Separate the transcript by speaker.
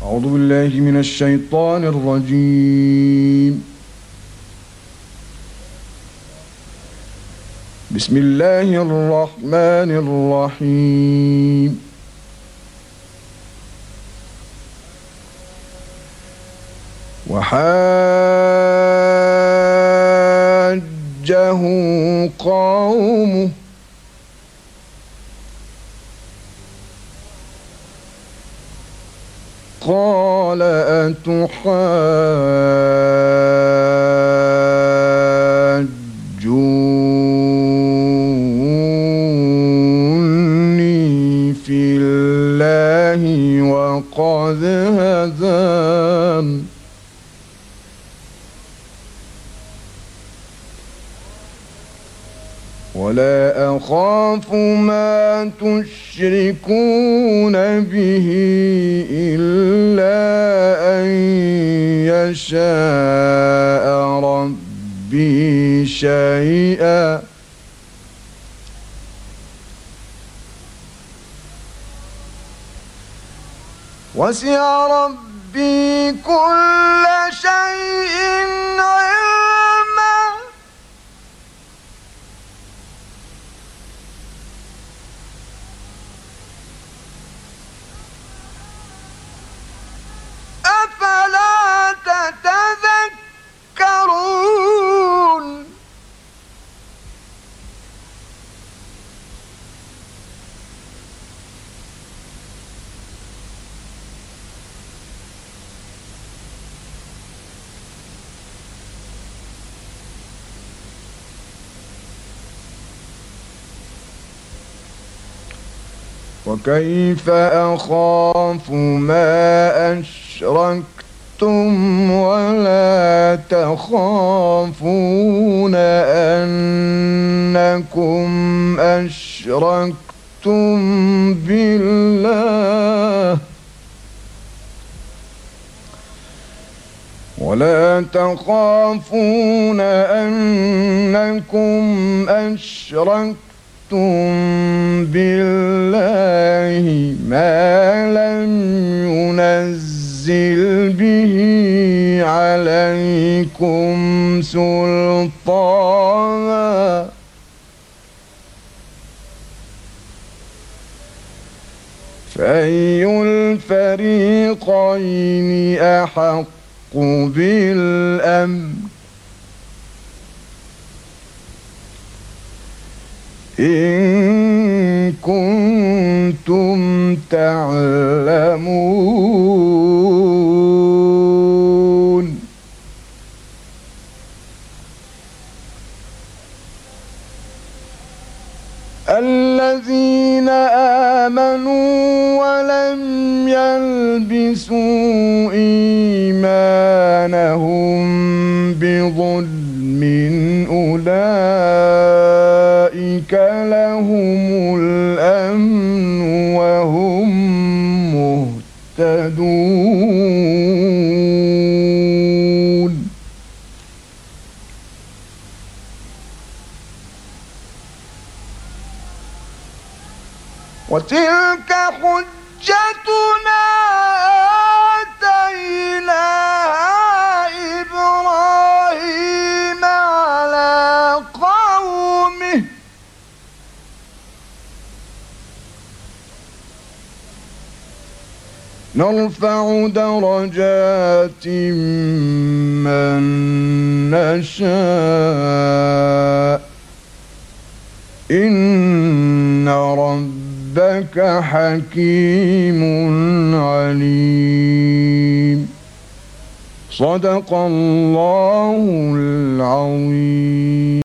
Speaker 1: أعوذ بالله من الشيطان الرجيم. بسم الله الرحمن الرحيم. وحاجه قومه قال أتحاجوني في الله وقد هدان ولا أخاف ما تشركون به إلا أن يشاء ربي شيئا وسع ربي كل شيء علما أفلا تتذكرون وكيف أخاف ما أشركتم ولا تخافون أنكم أشركتم بالله ما لم ينزل به عليكم سلطانا فأي الفريقين أحق بالأمن إن كنتم تعلمون الذين آمنوا ولم يلبسوا إيمانهم بظلم أولئك لهم الأمن وهم مهتدون وتلك حجتنا آتيناها إبراهيم على قومه نرفع درجات من نشاء إن ربك حكيم عليم. صدق الله العظيم.